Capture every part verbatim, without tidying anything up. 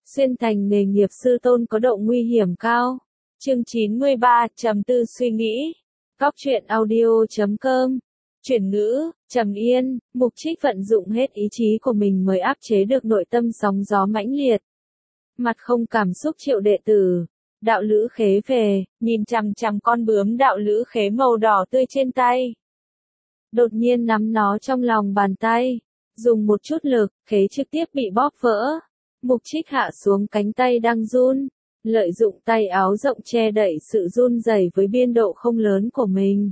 Xuyên thành nghề nghiệp sư tôn có độ nguy hiểm cao. Chương chín mươi ba, trầm tư suy nghĩ. Góc truyện audio chấm com. Chuyển ngữ, trầm yên, Mục Trích vận dụng hết ý chí của mình mới áp chế được nội tâm sóng gió mãnh liệt. Mặt không cảm xúc triệu đệ tử. Đạo lữ khế về, nhìn chằm chằm con bướm đạo lữ khế màu đỏ tươi trên tay. Đột nhiên nắm nó trong lòng bàn tay. Dùng một chút lực, khế trực tiếp bị bóp vỡ. Mục Trích hạ xuống cánh tay đang run, lợi dụng tay áo rộng che đậy sự run rẩy với biên độ không lớn của mình.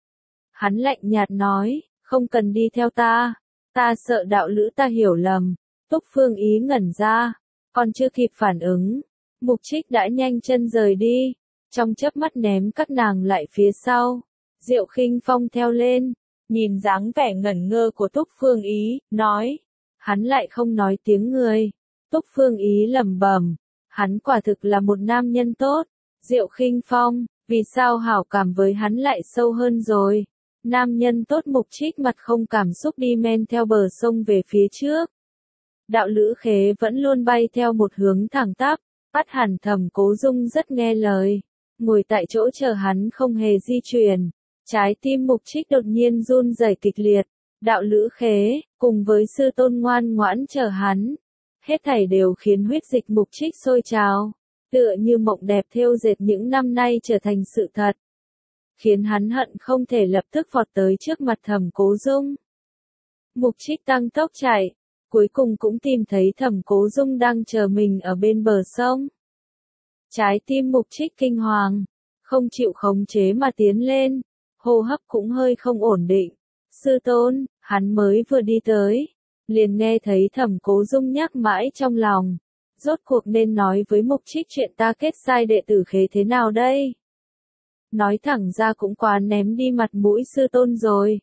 Hắn lạnh nhạt nói, không cần đi theo ta, ta sợ đạo lữ ta hiểu lầm. Túc Phương Ý ngẩn ra, còn chưa kịp phản ứng, Mục Trích đã nhanh chân rời đi, trong chớp mắt ném các nàng lại phía sau. Diệu Khinh Phong theo lên, nhìn dáng vẻ ngẩn ngơ của Túc Phương Ý, nói, hắn lại không nói tiếng người. Túc Phương Ý lẩm bẩm, hắn quả thực là một nam nhân tốt. Diệu Khinh Phong, vì sao hảo cảm với hắn lại sâu hơn rồi? Nam nhân tốt. Mục Trích mặt không cảm xúc đi men theo bờ sông về phía trước. Đạo lữ khế vẫn luôn bay theo một hướng thẳng tắp, bắt hẳn Thẩm Cố Dung rất nghe lời, ngồi tại chỗ chờ hắn không hề di chuyển. Trái tim Mục Trích đột nhiên run rẩy kịch liệt. Đạo lữ khế, cùng với sư tôn ngoan ngoãn chờ hắn. Hết thảy đều khiến huyết dịch Mục Trích sôi trào, tựa như mộng đẹp thêu dệt những năm nay trở thành sự thật. Khiến hắn hận không thể lập tức vọt tới trước mặt Thẩm Cố Dung. Mục Trích tăng tốc chạy, cuối cùng cũng tìm thấy Thẩm Cố Dung đang chờ mình ở bên bờ sông. Trái tim Mục Trích kinh hoàng, không chịu khống chế mà tiến lên, hô hấp cũng hơi không ổn định. Sư tôn, hắn mới vừa đi tới, liền nghe thấy Thẩm Cố Dung nhắc mãi trong lòng. Rốt cuộc nên nói với Mục Trích chuyện ta kết sai đệ tử khế thế nào đây? Nói thẳng ra cũng quá ném đi mặt mũi sư tôn rồi.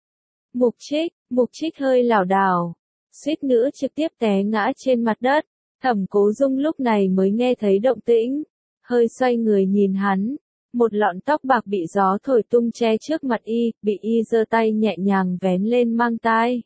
Mục Trích, Mục Trích hơi lảo đảo, suýt nữa trực tiếp té ngã trên mặt đất. Thẩm Cố Dung lúc này mới nghe thấy động tĩnh, hơi xoay người nhìn hắn. Một lọn tóc bạc bị gió thổi tung che trước mặt y, bị y giơ tay nhẹ nhàng vén lên mang tai.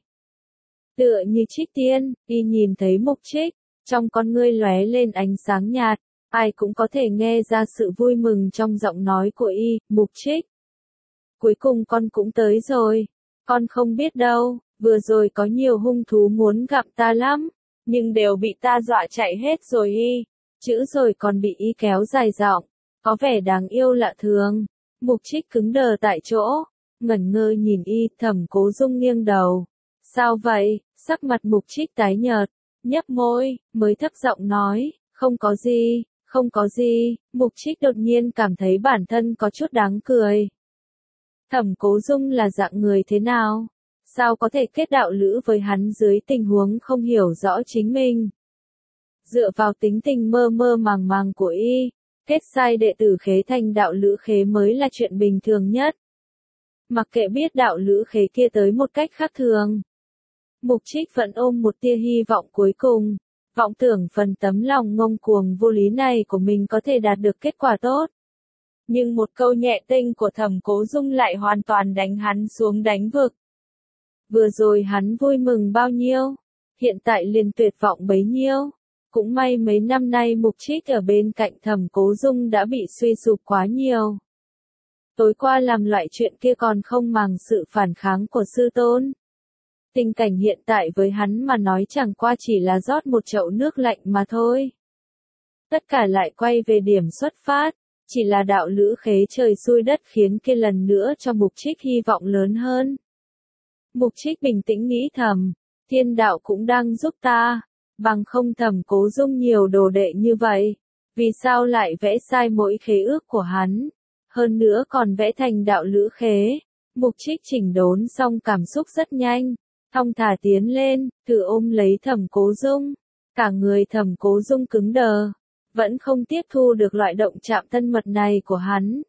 Tựa như trích tiên, y nhìn thấy Mục Trích, trong con ngươi lóe lên ánh sáng nhạt, ai cũng có thể nghe ra sự vui mừng trong giọng nói của y. Mục Trích, cuối cùng con cũng tới rồi, con không biết đâu, vừa rồi có nhiều hung thú muốn gặp ta lắm, nhưng đều bị ta dọa chạy hết rồi y, chữ rồi còn bị y kéo dài giọng, có vẻ đáng yêu lạ thường. Mục Trích cứng đờ tại chỗ, ngẩn ngơ nhìn y. Thẩm Cố Dung nghiêng đầu. Sao vậy? Sắc mặt Mục Trích tái nhợt, nhấp môi, mới thấp giọng nói, không có gì, không có gì. Mục Trích đột nhiên cảm thấy bản thân có chút đáng cười. Thẩm Cố Dung là dạng người thế nào? Sao có thể kết đạo lữ với hắn dưới tình huống không hiểu rõ chính mình? Dựa vào tính tình mơ mơ màng màng của y, kết sai đệ tử khế thành đạo lữ khế mới là chuyện bình thường nhất. Mặc kệ biết đạo lữ khế kia tới một cách khác thường, Mục Trích vẫn ôm một tia hy vọng cuối cùng, vọng tưởng phần tấm lòng ngông cuồng vô lý này của mình có thể đạt được kết quả tốt. Nhưng một câu nhẹ tênh của Thẩm Cố Dung lại hoàn toàn đánh hắn xuống đánh vực. Vừa rồi hắn vui mừng bao nhiêu, hiện tại liền tuyệt vọng bấy nhiêu. Cũng may mấy năm nay Mục Trích ở bên cạnh Thẩm Cố Dung đã bị suy sụp quá nhiều. Tối qua làm loại chuyện kia còn không màng sự phản kháng của sư tôn. Tình cảnh hiện tại với hắn mà nói chẳng qua chỉ là rót một chậu nước lạnh mà thôi. Tất cả lại quay về điểm xuất phát, chỉ là đạo lữ khế trời xui đất khiến kia lần nữa cho Mục Trích hy vọng lớn hơn. Mục Trích bình tĩnh nghĩ thầm, thiên đạo cũng đang giúp ta, bằng không Thẩm Cố Dung nhiều đồ đệ như vậy, vì sao lại vẽ sai mỗi khế ước của hắn, hơn nữa còn vẽ thành đạo lữ khế. Mục Trích chỉnh đốn xong cảm xúc rất nhanh, thong thả tiến lên, thử ôm lấy Thẩm Cố Dung. Cả người Thẩm Cố Dung cứng đờ, vẫn không tiếp thu được loại động chạm thân mật này của hắn.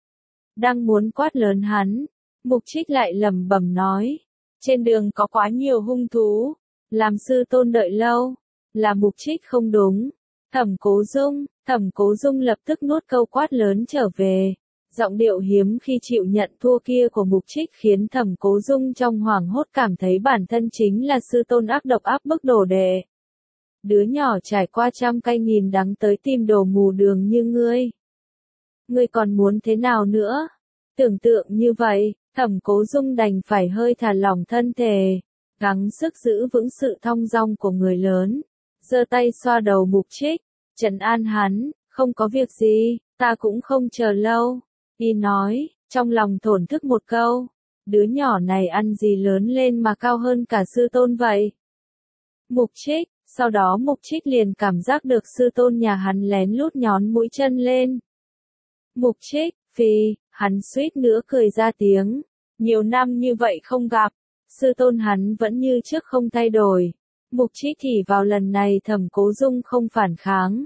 Đang muốn quát lớn hắn, Mục Trích lại lẩm bẩm nói, trên đường có quá nhiều hung thú, làm sư tôn đợi lâu, là Mục Trích không đúng. Thẩm Cố Dung, Thẩm Cố Dung lập tức nuốt câu quát lớn trở về. Giọng điệu hiếm khi chịu nhận thua kia của Mục Trích khiến Thẩm Cố Dung trong hoảng hốt cảm thấy bản thân chính là sư tôn ác độc áp bức đồ đệ. Đứa nhỏ trải qua trăm cay nghìn đắng tới tìm đồ mù đường như ngươi. Ngươi còn muốn thế nào nữa? Tưởng tượng như vậy, Thẩm Cố Dung đành phải hơi thả lỏng thân thể, gắng sức giữ vững sự thong dong của người lớn, giơ tay xoa đầu Mục Trích, trấn an hắn, không có việc gì, ta cũng không chờ lâu. Y nói, trong lòng thổn thức một câu, đứa nhỏ này ăn gì lớn lên mà cao hơn cả sư tôn vậy? Mục Trích, sau đó Mục Trích liền cảm giác được sư tôn nhà hắn lén lút nhón mũi chân lên. Mục Trích, phì, hắn suýt nữa cười ra tiếng, nhiều năm như vậy không gặp, sư tôn hắn vẫn như trước không thay đổi. Mục Trích thì vào lần này Thẩm Cố Dung không phản kháng.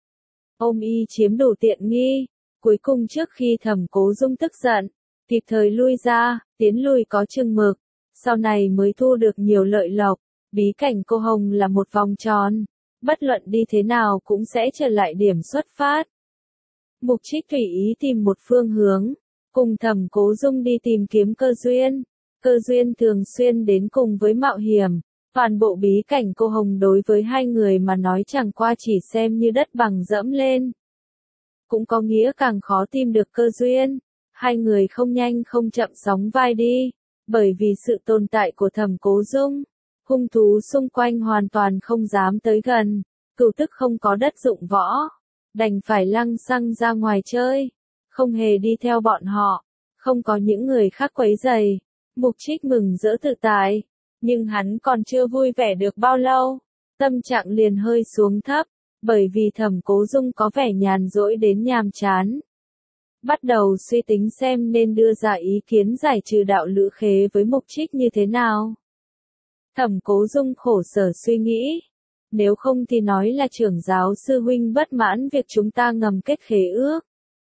Ôm y chiếm đủ tiện nghi, cuối cùng trước khi Thẩm Cố Dung tức giận, kịp thời lui ra, tiến lui có chừng mực, sau này mới thu được nhiều lợi lộc. Bí cảnh cô hồng là một vòng tròn, bất luận đi thế nào cũng sẽ trở lại điểm xuất phát. Mục Trích tùy ý tìm một phương hướng, cùng Thẩm Cố Dung đi tìm kiếm cơ duyên. Cơ duyên thường xuyên đến cùng với mạo hiểm, toàn bộ bí cảnh cô hồng đối với hai người mà nói chẳng qua chỉ xem như đất bằng dẫm lên. Cũng có nghĩa càng khó tìm được cơ duyên, hai người không nhanh không chậm sóng vai đi, bởi vì sự tồn tại của Thẩm Cố Dung. Hung thú xung quanh hoàn toàn không dám tới gần, cửu tức không có đất dụng võ, đành phải lăng xăng ra ngoài chơi, không hề đi theo bọn họ, không có những người khác quấy rầy. Mục Trích mừng rỡ tự tại, nhưng hắn còn chưa vui vẻ được bao lâu, tâm trạng liền hơi xuống thấp, bởi vì Thẩm Cố Dung có vẻ nhàn rỗi đến nhàm chán. Bắt đầu suy tính xem nên đưa ra ý kiến giải trừ đạo lữ khế với Mục Trích như thế nào. Thẩm Cố Dung khổ sở suy nghĩ, nếu không thì nói là trưởng giáo sư huynh bất mãn việc chúng ta ngầm kết khế ước.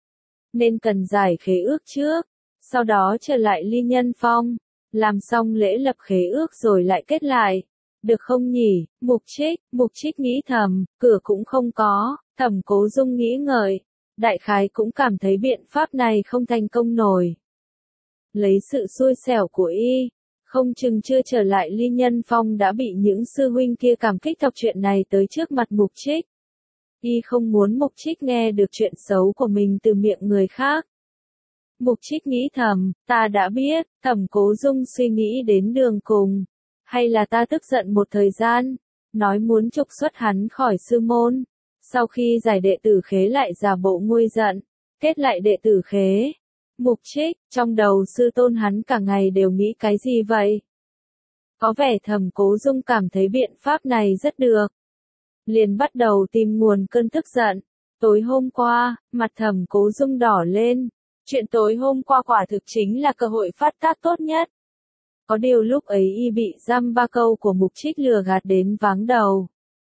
Nên cần giải khế ước trước, sau đó trở lại Ly Nhân Phong, làm xong lễ lập khế ước rồi lại kết lại. Được không nhỉ? Mục Trích, Mục Trích nghĩ thầm, cửa cũng không có. Thẩm Cố Dung nghĩ ngợi, đại khái cũng cảm thấy biện pháp này không thành công nổi. Lấy sự xui xẻo của y, không chừng chưa trở lại Ly Nhân Phong đã bị những sư huynh kia cảm kích đọc chuyện này tới trước mặt Mục Trích. Y không muốn Mục Trích nghe được chuyện xấu của mình từ miệng người khác. Mục Trích nghĩ thầm, ta đã biết. Thẩm Cố Dung suy nghĩ đến đường cùng. Hay là ta tức giận một thời gian, nói muốn trục xuất hắn khỏi sư môn. Sau khi giải đệ tử khế lại giả bộ nguôi giận, kết lại đệ tử khế. Mục Trích, trong đầu sư tôn hắn cả ngày đều nghĩ cái gì vậy? Có vẻ Thẩm Cố Dung cảm thấy biện pháp này rất được. Liền bắt đầu tìm nguồn cơn tức giận. Tối hôm qua, mặt Thẩm Cố Dung đỏ lên. Chuyện tối hôm qua quả thực chính là cơ hội phát tác tốt nhất. Có điều lúc ấy y bị dăm ba câu của Mục Trích lừa gạt đến váng đầu.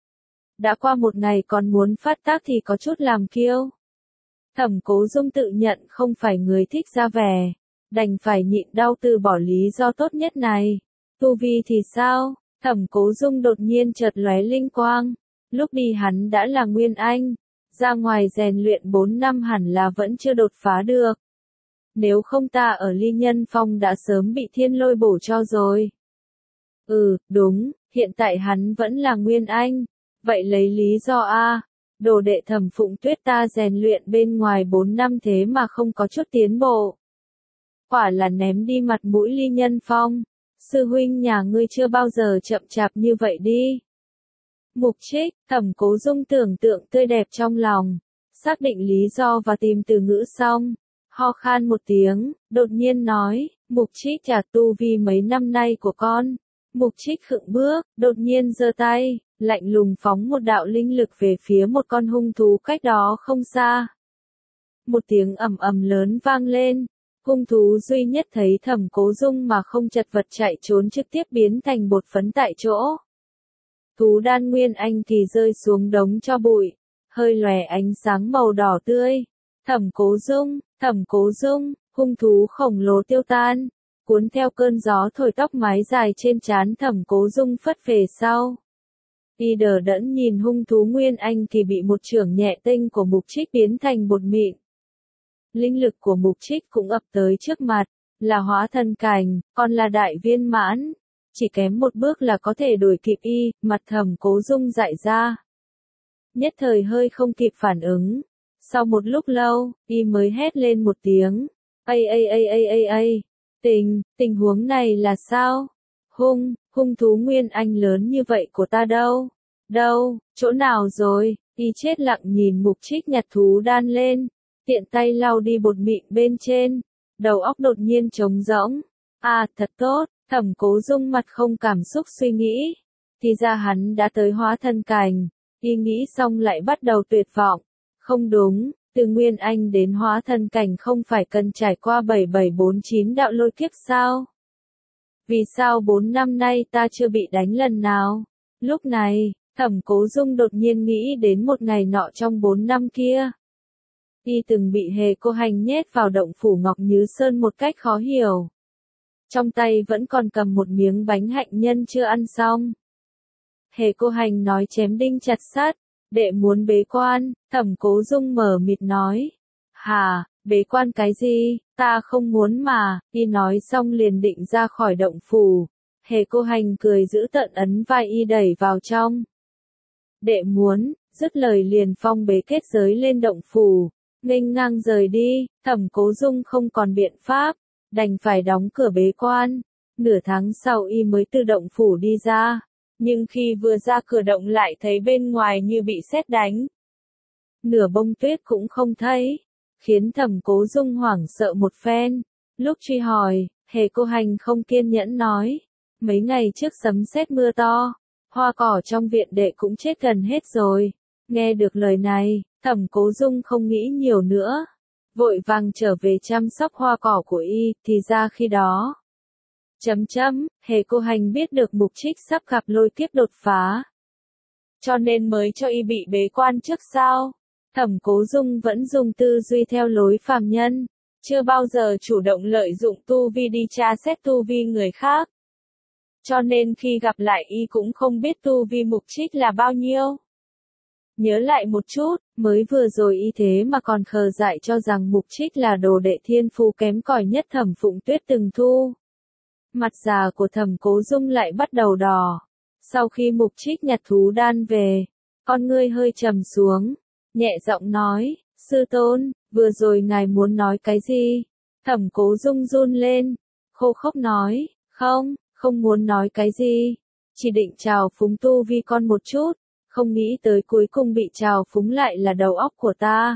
Đã qua một ngày còn muốn phát tác thì có chút làm kiêu. Thẩm Cố Dung tự nhận không phải người thích ra vẻ, đành phải nhịn đau từ bỏ lý do tốt nhất này. Tu vi thì sao? Thẩm Cố Dung đột nhiên chợt lóe linh quang. Lúc đi hắn đã là Nguyên Anh, ra ngoài rèn luyện bốn năm hẳn là vẫn chưa đột phá được. Nếu không ta ở Ly Nhân Phong đã sớm bị thiên lôi bổ cho rồi. Ừ, đúng, hiện tại hắn vẫn là Nguyên Anh. Vậy lấy lý do A, đồ đệ Thẩm Phụng Tuyết ta rèn luyện bên ngoài bốn năm thế mà không có chút tiến bộ. Quả là ném đi mặt mũi Ly Nhân Phong. Sư huynh nhà ngươi chưa bao giờ chậm chạp như vậy đi. Mục Trích, Thẩm Cố Dung tưởng tượng tươi đẹp trong lòng, xác định lý do và tìm từ ngữ xong. Ho khan một tiếng, đột nhiên nói, Mục Trích trả tu vi mấy năm nay của con. Mục Trích khựng bước, đột nhiên giơ tay, lạnh lùng phóng một đạo linh lực về phía một con hung thú cách đó không xa. Một tiếng ầm ầm lớn vang lên, hung thú duy nhất thấy Thẩm Cố Dung mà không chật vật chạy trốn trực tiếp biến thành bột phấn tại chỗ. Thú đan Nguyên Anh thì rơi xuống đống tro bụi, hơi lòe ánh sáng màu đỏ tươi. Thẩm Cố Dung, Thẩm Cố Dung, hung thú khổng lồ tiêu tan, cuốn theo cơn gió thổi tóc mái dài trên trán Thẩm Cố Dung phất về sau. Y đờ đẫn nhìn hung thú Nguyên Anh thì bị một chưởng nhẹ tinh của Mục Trích biến thành bột mịn. Linh lực của Mục Trích cũng ập tới trước mặt, là hóa thần cảnh, còn là đại viên mãn. chỉ kém một bước là có thể đuổi kịp y, mặt Thẩm Cố Dung dại ra. Nhất thời hơi không kịp phản ứng. Sau một lúc lâu, y mới hét lên một tiếng. Ây ây ây ây ây ây, tình, tình huống này là sao? Hung, hung thú Nguyên Anh lớn như vậy của ta đâu? Đâu, chỗ nào rồi? Y chết lặng nhìn Mục Trích nhặt thú đan lên, tiện tay lau đi bột mịn bên trên, đầu óc đột nhiên trống rỗng. À, thật tốt, Thẩm Cố Dung mặt không cảm xúc suy nghĩ. Thì ra hắn đã tới hóa thân cảnh, y nghĩ xong lại bắt đầu tuyệt vọng. Không đúng, từ Nguyên Anh đến hóa thân cảnh không phải cần trải qua bảy bảy bốn chín đạo lôi kiếp sao? Vì sao bốn năm nay ta chưa bị đánh lần nào? Lúc này, Thẩm Cố Dung đột nhiên nghĩ đến một ngày nọ trong bốn năm kia. Y từng bị Hề Cô Hành nhét vào động phủ Ngọc Như Sơn một cách khó hiểu. Trong tay vẫn còn cầm một miếng bánh hạnh nhân chưa ăn xong. Hề Cô Hành nói chém đinh chặt sắt, đệ muốn bế quan. Thẩm Cố Dung mở mịt nói. Hà, bế quan cái gì, ta không muốn mà. Y nói xong liền định ra khỏi động phủ. Hề Cô Hành cười giữ tận ấn vai y đẩy vào trong. Đệ muốn, dứt lời liền phong bế kết giới lên động phủ, nghênh ngang rời đi. Thẩm Cố Dung không còn biện pháp, đành phải đóng cửa bế quan. Nửa tháng sau y mới từ động phủ đi ra, nhưng khi vừa ra cửa động lại thấy bên ngoài như bị sét đánh. Nửa bông tuyết cũng không thấy, khiến Thẩm Cố Dung hoảng sợ một phen. Lúc truy hỏi, Hề Cô Hành không kiên nhẫn nói, mấy ngày trước sấm sét mưa to, hoa cỏ trong viện đệ cũng chết gần hết rồi. Nghe được lời này, Thẩm Cố Dung không nghĩ nhiều nữa, vội vàng trở về chăm sóc hoa cỏ của y. Thì ra khi đó, chấm chấm, Hề Cô Hành biết được Mục Trích sắp gặp lôi kiếp đột phá, cho nên mới cho y bị bế quan trước sao? Thẩm Cố Dung vẫn dùng tư duy theo lối phàm nhân, chưa bao giờ chủ động lợi dụng tu vi đi tra xét tu vi người khác. Cho nên khi gặp lại y cũng không biết tu vi Mục Trích là bao nhiêu. Nhớ lại một chút, mới vừa rồi y thế mà còn khờ dại cho rằng Mục Trích là đồ đệ thiên phú kém cỏi nhất Thẩm Phụng Tuyết từng thu. Mặt già của Thẩm Cố Dung lại bắt đầu đỏ. Sau khi Mục Trích nhặt thú đan về, con ngươi hơi trầm xuống, nhẹ giọng nói, sư tôn, vừa rồi ngài muốn nói cái gì? Thẩm Cố Dung run lên, khô khốc nói, không, không muốn nói cái gì, chỉ định trào phúng tu vi con một chút, không nghĩ tới cuối cùng bị trào phúng lại là đầu óc của ta.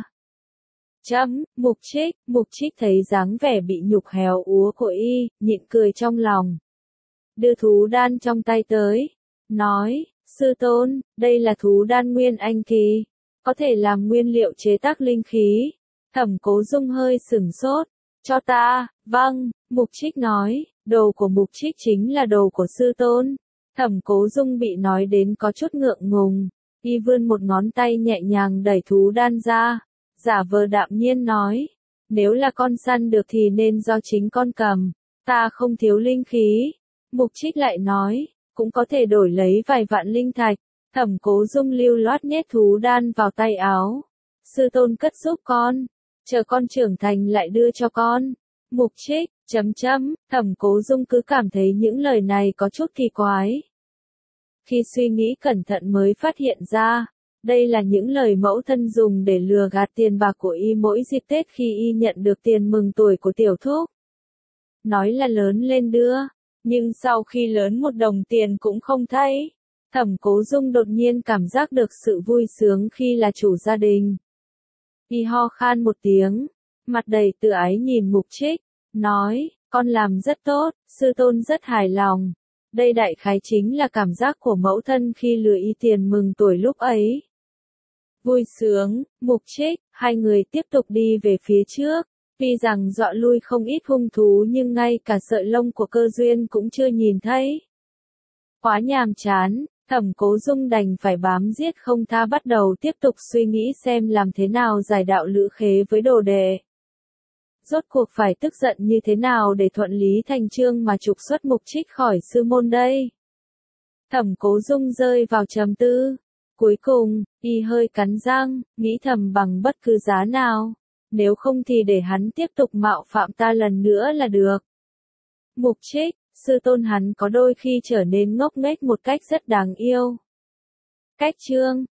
Chấm, Mục Trích, Mục Trích thấy dáng vẻ bị nhục héo úa của y, nhịn cười trong lòng. Đưa thú đan trong tay tới, nói, sư tôn, đây là thú đan Nguyên Anh kỳ, có thể làm nguyên liệu chế tác linh khí. Thẩm Cố Dung hơi sửng sốt, cho ta, vâng, Mục Trích nói, đồ của Mục Trích chính là đồ của sư tôn. Thẩm Cố Dung bị nói đến có chút ngượng ngùng, y vươn một ngón tay nhẹ nhàng đẩy thú đan ra, giả vờ đạm nhiên nói, nếu là con săn được thì nên do chính con cầm, ta không thiếu linh khí. Mục Trích lại nói, cũng có thể đổi lấy vài vạn linh thạch. Thẩm Cố Dung lưu loát nhét thú đan vào tay áo. Sư tôn cất giúp con, chờ con trưởng thành lại đưa cho con. Mục Trích, chấm chấm, Thẩm Cố Dung cứ cảm thấy những lời này có chút kỳ quái. Khi suy nghĩ cẩn thận mới phát hiện ra, đây là những lời mẫu thân dùng để lừa gạt tiền bạc của y mỗi dịp Tết khi y nhận được tiền mừng tuổi của tiểu thúc. Nói là lớn lên đưa, nhưng sau khi lớn một đồng tiền cũng không thấy. Thẩm Cố Dung đột nhiên cảm giác được sự vui sướng khi là chủ gia đình. Y ho khan một tiếng, mặt đầy tự ái nhìn Mục Trích, nói, con làm rất tốt, sư tôn rất hài lòng. Đây đại khái chính là cảm giác của mẫu thân khi lừa y tiền mừng tuổi lúc ấy. Vui sướng, Mục Trích, hai người tiếp tục đi về phía trước. Tuy rằng dọa lui không ít hung thú nhưng ngay cả sợi lông của Cơ Duyên cũng chưa nhìn thấy. Quá nhàm chán, Thẩm Cố Dung đành phải bám giết không tha bắt đầu tiếp tục suy nghĩ xem làm thế nào giải đạo Lữ Khế với đồ đệ. Rốt cuộc phải tức giận như thế nào để thuận lý thành chương mà trục xuất Mục Trích khỏi sư môn đây? Thẩm Cố Dung rơi vào trầm tư. Cuối cùng, y hơi cắn răng, nghĩ thầm bằng bất cứ giá nào. Nếu không thì để hắn tiếp tục mạo phạm ta lần nữa là được. Mục Trích, sư tôn hắn có đôi khi trở nên ngốc nghếch một cách rất đáng yêu. Cách chương